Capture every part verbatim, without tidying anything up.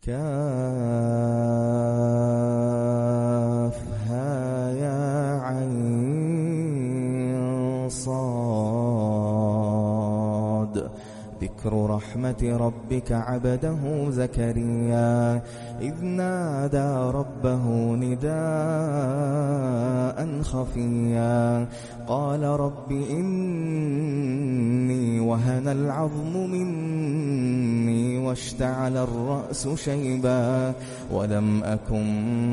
كافها يا عين صاد. ذكر رحمة ربك عبده زكريا إذ نادى ربه نداء خفيا قال رب إني وهن العظم مني واشتعل الرأس شيبا ولم أكن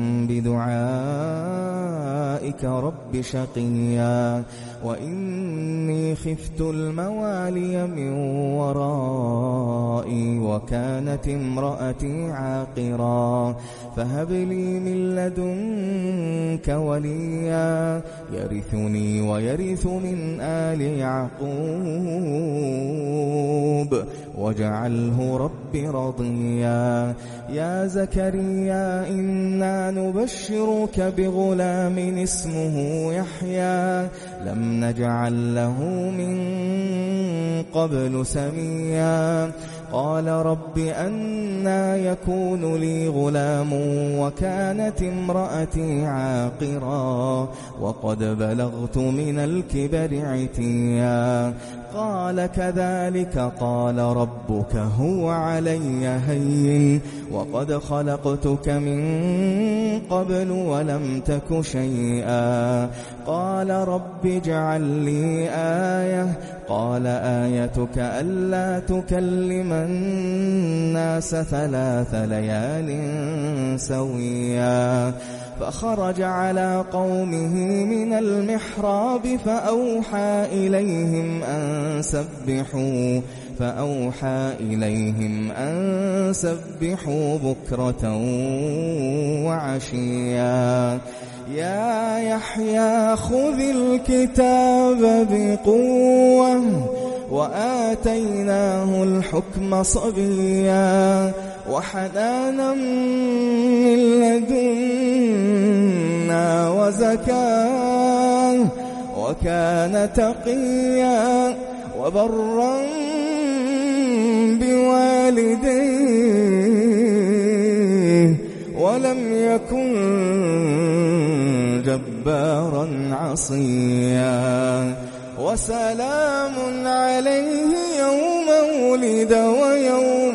بدعائك رب شقيا وإني خفت الموالي من ورائي وكانت امرأتي عاقرا فهب لي من لدنك وليا يرثني ويرث من آل يعقوب واجعله رب رضيا. يا زكريا إنا نبشرك بغلام اسمه يحيى لم نجعل له من قبل سميا قال رب أنى يكون لي غلام وكانت امرأتي عاقرا وقد بلغت من الكبر عتيا قال كذلك قال ربك هو علي هين وقد خلقتك من قبل ولم تك شيئا قال رب اجعل لي آية قال آيتك ألا تكلم الناس ثلاث ليال سويا فخرج على قومه من المحراب فأوحى إليهم أن سبحوا فأوحى إليهم أن سبحوا بكرة وعشيا يا يحيى خذ الكتاب بقوة وآتيناه الحكم صبيا وحنانا من لدنا وزكاة وكان تقيا وبرا بوالديه ولم يكن جبارا عصيا وسلام عليه يوم ولد ويوم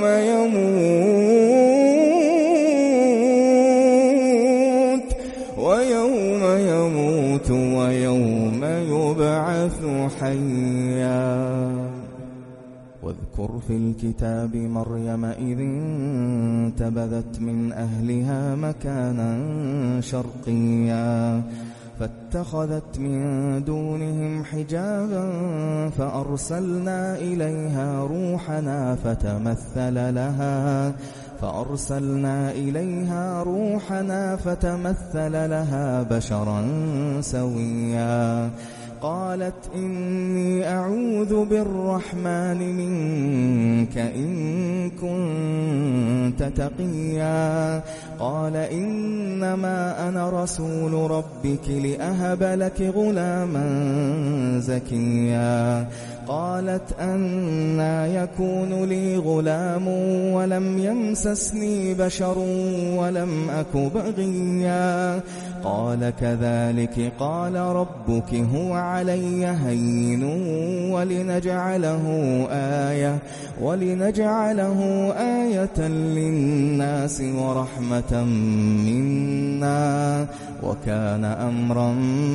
يموت ويوم يموت ويوم يبعث حيا. واذكر في الكتاب مريم إذ انتبذت من أهلها مكانا شرقيا فاتخذت من دونهم حجابا فأرسلنا إليها روحنا فتمثل لها فأرسلنا إليها روحنا فتمثل لها بشرا سويا قالت إني أعوذ بالرحمن منك إن كنت تقيا قال إنما أنا رسول ربك لأهب لك غلاما زكيا قالت أنى يكون لي غلام ولم يمسسني بشر ولم أك بغيا قال كذلك قال ربك هو علي هين ولنجعله آية ولنجعله آية للناس ورحمة منا وكان أمرا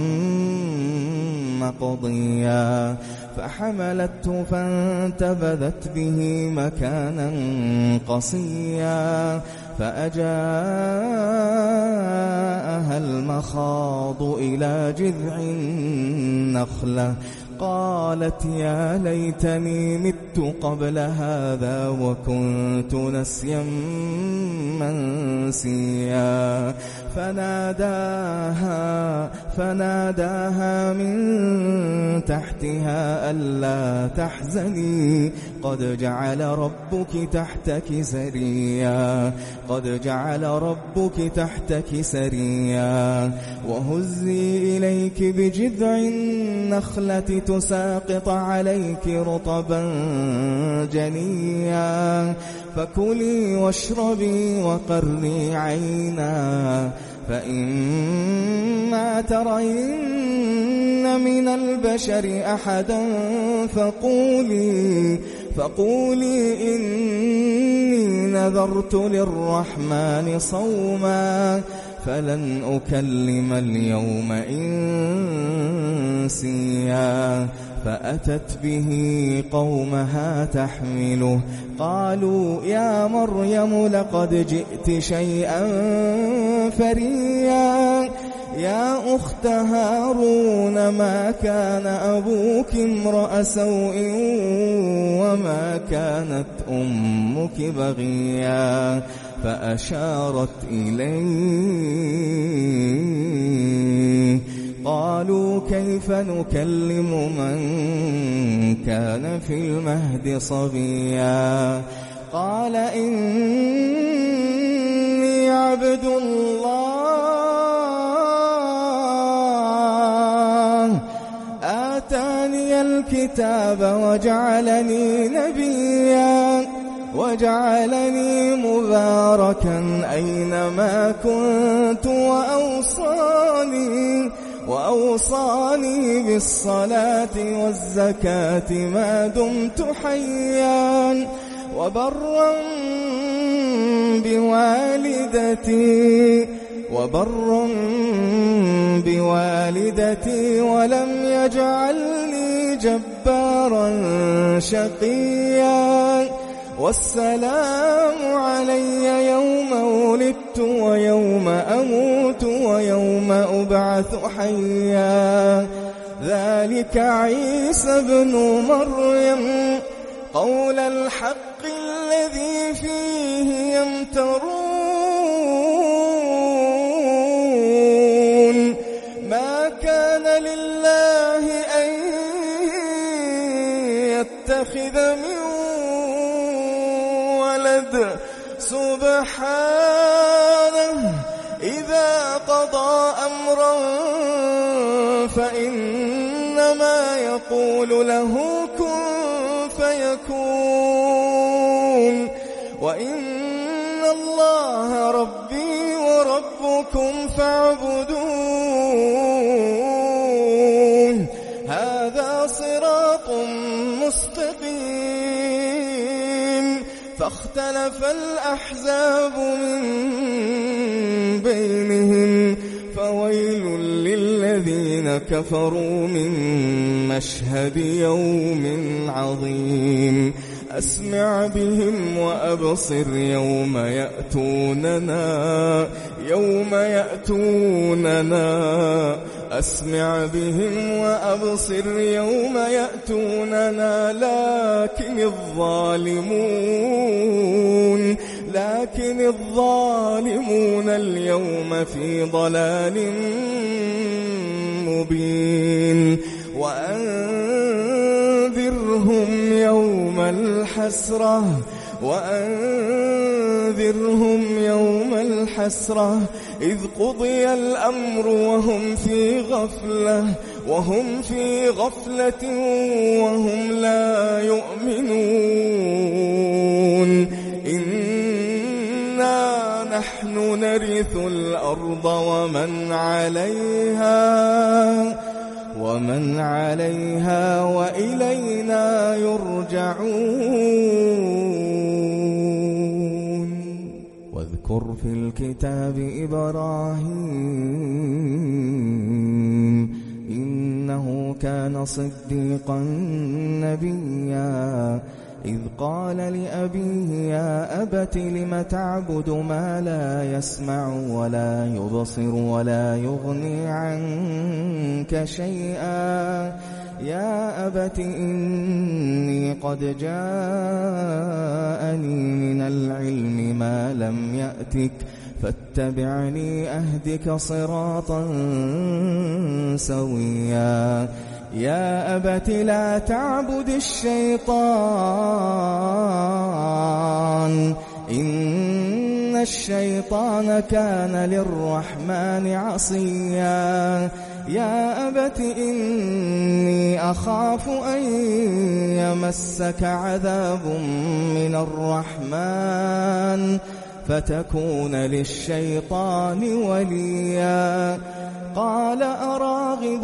مقضيا فحملته فانتبذت به مكانا قصيا فأجاءها المخاض إلى جذع النخلة قالت يا ليتني مت قبل هذا وكنت نسيا منسيا فناداها فناداها من تحتها ألا تحزني قد جعل ربك تحتك سريا قد جعل ربك تحتك سريا وهزي إليك بجذع النخلة تساقط عليك رطبا جنيا فكلي واشربي وقري عينا فإما ترين من البشر أحدا فقولي فقولي إني نذرت للرحمن صوما فلن أكلم اليوم إنسيا فأتت به قومها تحمله قالوا يا مريم لقد جئت شيئا فريا يا أخت هارون ما كان أبوك امرأ سوء وما كانت أمك بغيا فأشارت إليه قالوا كيف نكلم من كان في المهد صبيا قال إني عبد الله آتاني الكتاب وجعلني نبيا وجعلني مباركا أينما كنت وأوصاني وأوصاني بالصلاة والزكاة ما دمت حيا وبرا بوالدتي وبرا بوالدتي ولم يجعلني جبارا شقيا والسلام علي يوم ولدت ويوم أموت ويوم أبعث حيا ذلك عيسى بن مريم قول الحق الذي فيه يمترون ما كان لله أن يتخذ من سبحانه إذا قضى أمرا فإنما يقول له كن فيكون وإن الله ربي وربكم فاعبدون هذا صراط مستقيم فاختلف الأحزاب من بينهم فويل للذين كفروا من مشهد يوم عظيم أسمع بهم وأبصر يوم يأتوننا يوم يأتوننا أسمع بهم وأبصر يوم يأتوننا لكن الظالمون لكن الظالمون اليوم في ضلال مبين وأنذرهم يوم الحسرة وأنذرهم يوم الحسرة إذ قضي الأمر وهم في غفلة وهم في غفلة وهم لا يؤمنون إنا نحن نرث الأرض ومن عليها ومن عليها وإلينا يرجعون واذكر في الكتاب إبراهيم إنه كان صديقا نبيا إذ قال لأبيه يا أبت لم تعبد ما لا يسمع ولا يبصر ولا يغني عنك شيئا يا أبت إني قد جاءني من العلم ما لم يأتك فاتبعني أهدك صراطا سويا يا أبت لا تعبد الشيطان إن الشيطان كان للرحمن عصيا يا أبت إني أخاف أن يمسك عذاب من الرحمن فتكون للشيطان وليا قال أراغب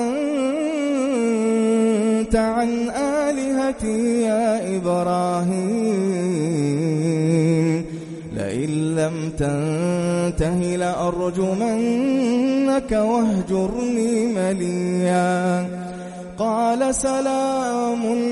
أنت عن آلهتي يا إبراهيم لئن لم تنته لأرجمنك واهجرني مليا قال سلام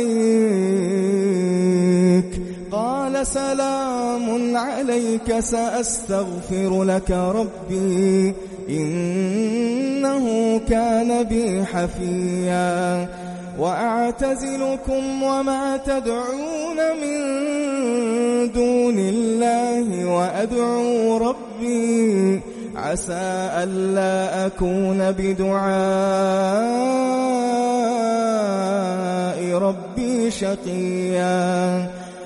عليك قال سلام عليك سأستغفر لك ربي إنه كان بي حفيا وأعتزلكم وما تدعون من دون الله وأدعو ربي عسى ألا أكون بدعاء ربي شقيا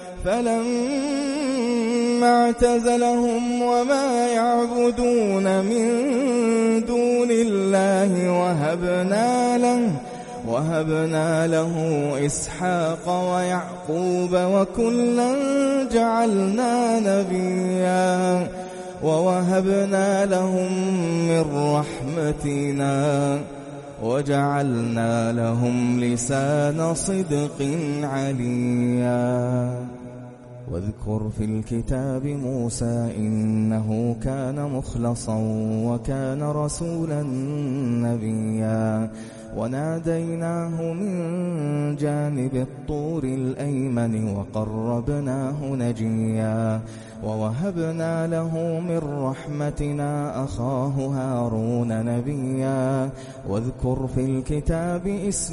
فلما اعتزلهم وما يعبدون من دون الله وهبنا له وهبنا له إسحاق ويعقوب وكلا جعلنا نبيا ووهبنا لهم من رحمتنا وجعلنا لهم لسان صدق عليا واذكر في الكتاب موسى إنه كان مخلصا وكان رسولا نبيا وناديناه من جانب الطور الأيمن وقربناه نجيا ووهبنا له من رحمتنا أخاه هارون نبيا واذكر في الكتاب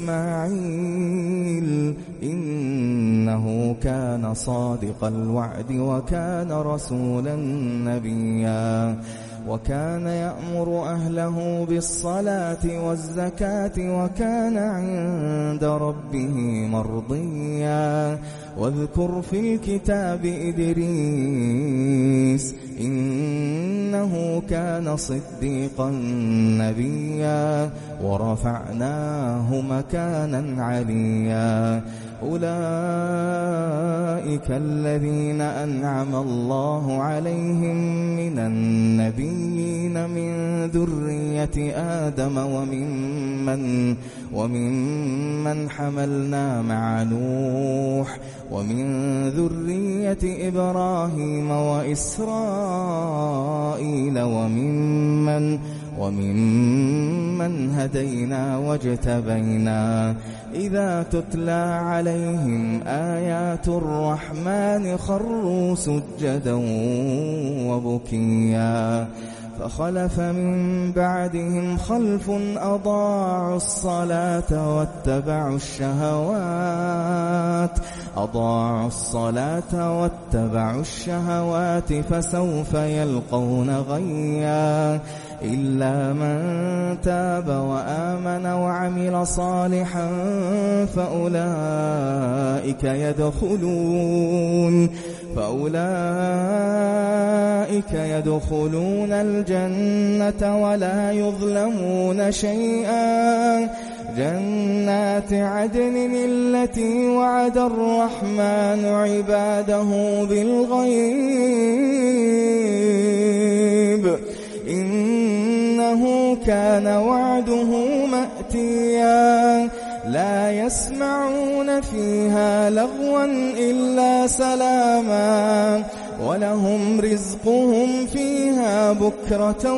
إسماعيل إنه كان صادق الوعد وكان رسولا نبيا وكان يأمر أهله بالصلاة والزكاة وكان عند ربه مرضيا واذكر في الكتاب إدريس إنه كان صديقا نبيا ورفعناه مكانا عليا أولئك الذين أنعم الله عليهم من النبيين من ذرية آدم وممن وممن حملنا مع نوح ومن ذرية إبراهيم وإسرائيل وممن وممن هدينا واجتبينا إذا تتلى عليهم آيات الرحمن خروا سجدا وبكيا فخلف من بعدهم خلف أضاعوا الصلاة واتبعوا الشهوات أضاعوا الصلاة واتبعوا الشهوات فسوف يلقون غيا إلا من تاب وآمن وعمل صالحا فأولئك يدخلون فأولئك يدخلون الجنة ولا يظلمون شيئا جنات عدن التي وعد الرحمن عباده بالغيب إنه كان وعده مأتيا لا يسمعون فيها لغوا إلا سلاما ولهم رزقهم فيها بكرة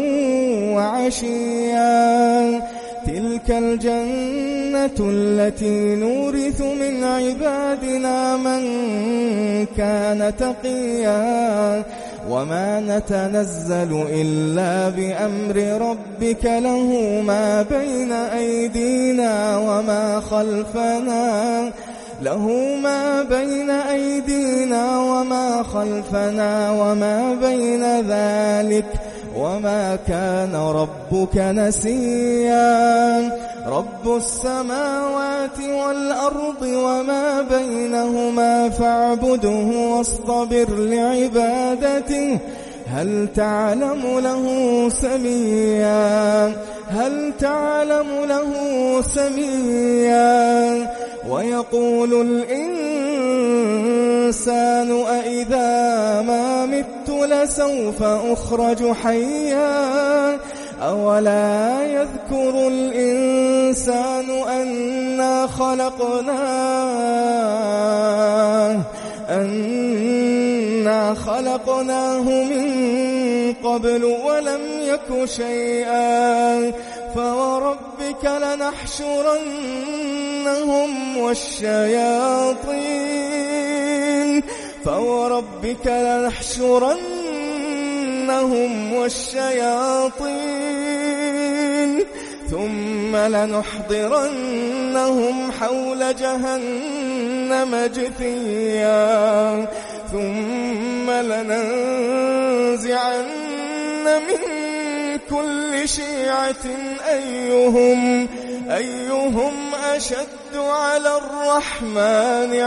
وعشيا تلك الجنة التي نورث من عبادنا من كان تقيا وما نتنزل إلا بأمر ربك له ما بين أيدينا وما خلفنا له ما بين أيدينا وما خلفنا وما بين ذلك وما كان ربك نسيا رب السماوات والأرض وما بينهما فاعبده واصطبر لعبادته هل تعلم له سميا هل تعلم له سميا ويقول الإنسان أإذا ما مت لسوف أخرج حيا أولا يذكر الإنسان أنا خلقناه أنا خلقناه من قبل ولم يك شيئا فوربك لنحشرنهم والشياطين فوربك لنحشرنهم والشياطين ثم لنحضرنهم حول جهنم جثيا ثم لننزعن من كل شيعة أيهم أيهم أشد على الرحمن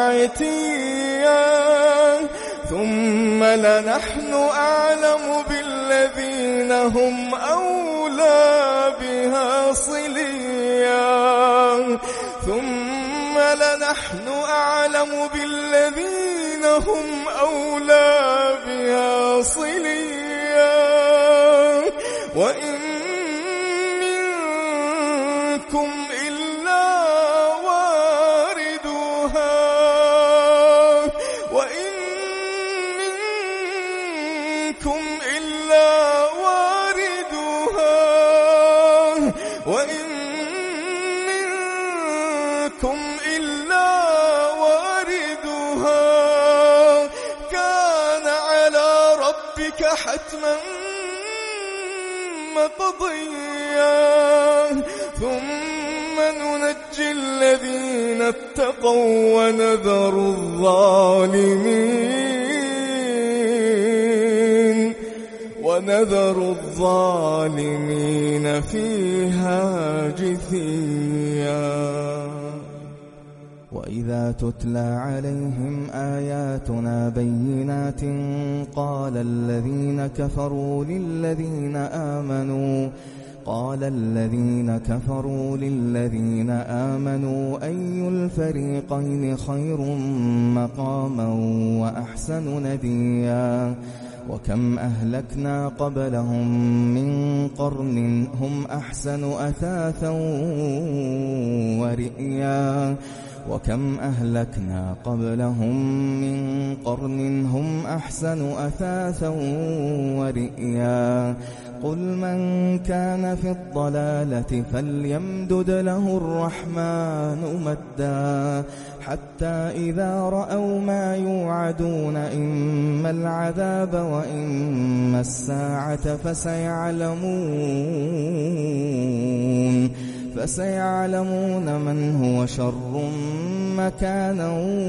عتيا ثم لنحن أعلم بالذين هم أولى بها صليا ثم لنحن أعلم بالذين هم أولى بها صليا وإن منكم إلا واردها وإن منكم إلا واردها وإن منكم إلا واردها كان على ربك حتما مقضيا ثم ننجي الذين اتقوا ونذر الظالمين ونذر الظالمين فيها جثيا وإذا تتلى عليهم آياتنا بينات قال الذين كفروا للذين آمنوا قال الذين كفروا للذين آمنوا أي الفريقين خير مقاما وأحسن نديا وكم أهلكنا قبلهم من قرن هم أحسن أثاثا ورئيا وكم أهلكنا قبلهم من قرن هم أحسن أثاثا ورئيا قل من كان في الضلالة فليمدد له الرحمن مدا حتى إذا رأوا ما يوعدون إما العذاب وإما الساعة فسيعلمون فسيعلمون من هو شر مكانا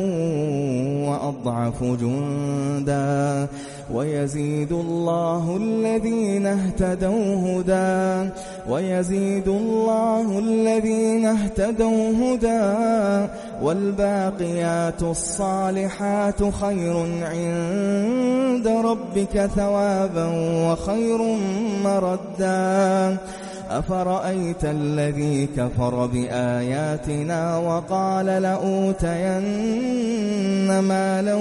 وأضعف جندا ويزيد الله الذين اهتدوا هدى ويزيد الله الذين اهتدوا هدى والباقيات الصالحات خير عند ربك ثوابا وخير مردا أفرأيت الذي كفر بآياتنا وقال لأوتين مالا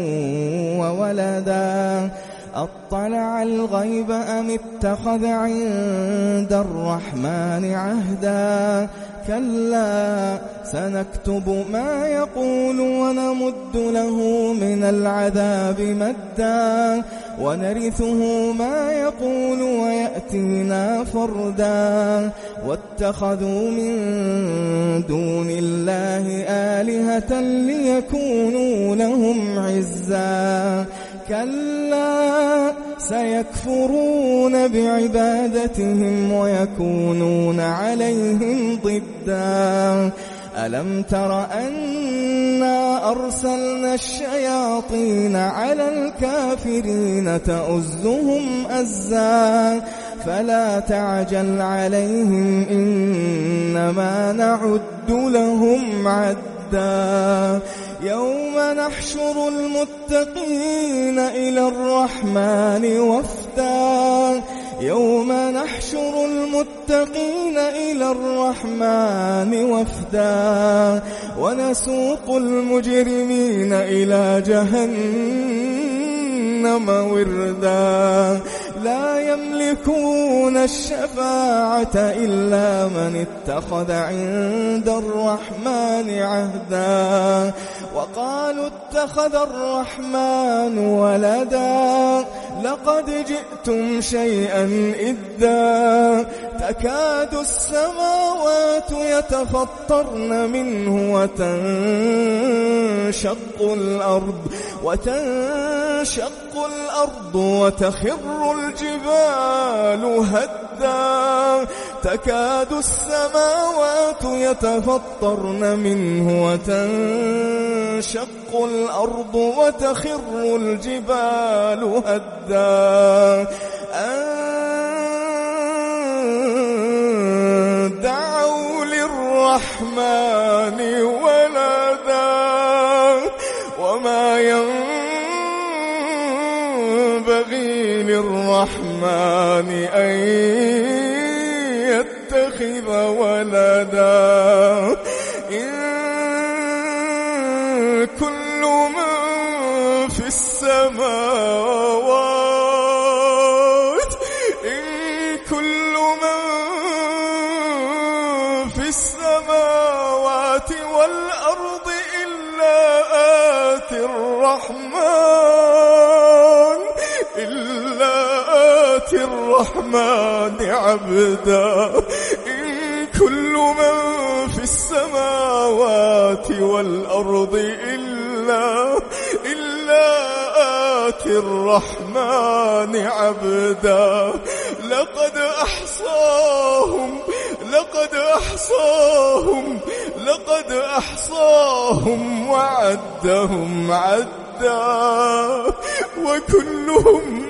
وولدا أطلع الغيب أم اتخذ عند الرحمن عهدا كلا سنكتب ما يقول ونمد له من العذاب مدا ونرثه ما يقول ويأتينا فردا واتخذوا من دون الله آلهة ليكونوا لهم عزا كلا سيكفرون بعبادتهم ويكونون عليهم ضدا ألم تر أنا أرسلنا الشياطين على الكافرين تؤزهم أزا فلا تعجل عليهم إنما نعد لهم عدا يوم نحشر المتقين إلى الرحمن وفدا يوم نحشر المتقين إلى الرحمن وفدا ونسوق المجرمين إلى جهنم وردا لا يملكون الشفاعة إلا من اتخذ عند الرحمن عهدا وقالوا اتخذ الرحمن ولدا لقد جئتم شيئا إدا تكاد السماوات يتفطرن منه وتنشق الأرض وتنشق الأرض وتخر الجبال هدا تكاد السماوات يتفطرن منه وتنشق الأرض وتخر الجبال هدا أن دعوا للرحمن ولدا وما ينبغي للرحمن أن يتخذ ولدا إن كل من في السماوات إن كل من في السماوات والأرض إلا آتي الرحمن إلا آتي الرحمن عبدا إن كل من في السماوات والأرض إلا إلا آتي الرحمن عبدا لقد أحصاهم لقد أحصاهم لقد أحصاهم وعدهم عدا وكلهم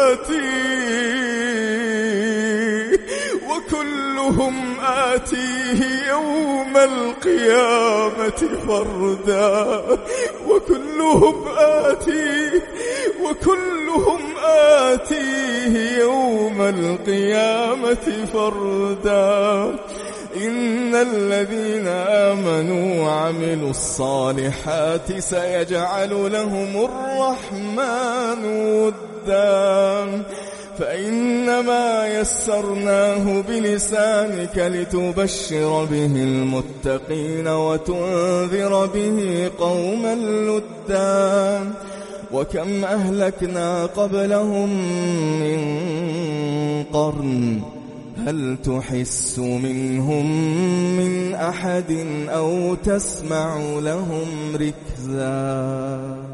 آتيه وكلهم آتيه يوم القيامة فردا وكلهم آتيه وكلهم آتيه يوم القيامة فردا إن الذين آمنوا وعملوا الصالحات سيجعل لهم الرحمن ودا فإنما يسرناه بلسانك لتبشر به المتقين وتنذر به قوما لدا وكم أهلكنا قبلهم من قرن هل تحس منهم من أحد أو تسمع لهم ركزا.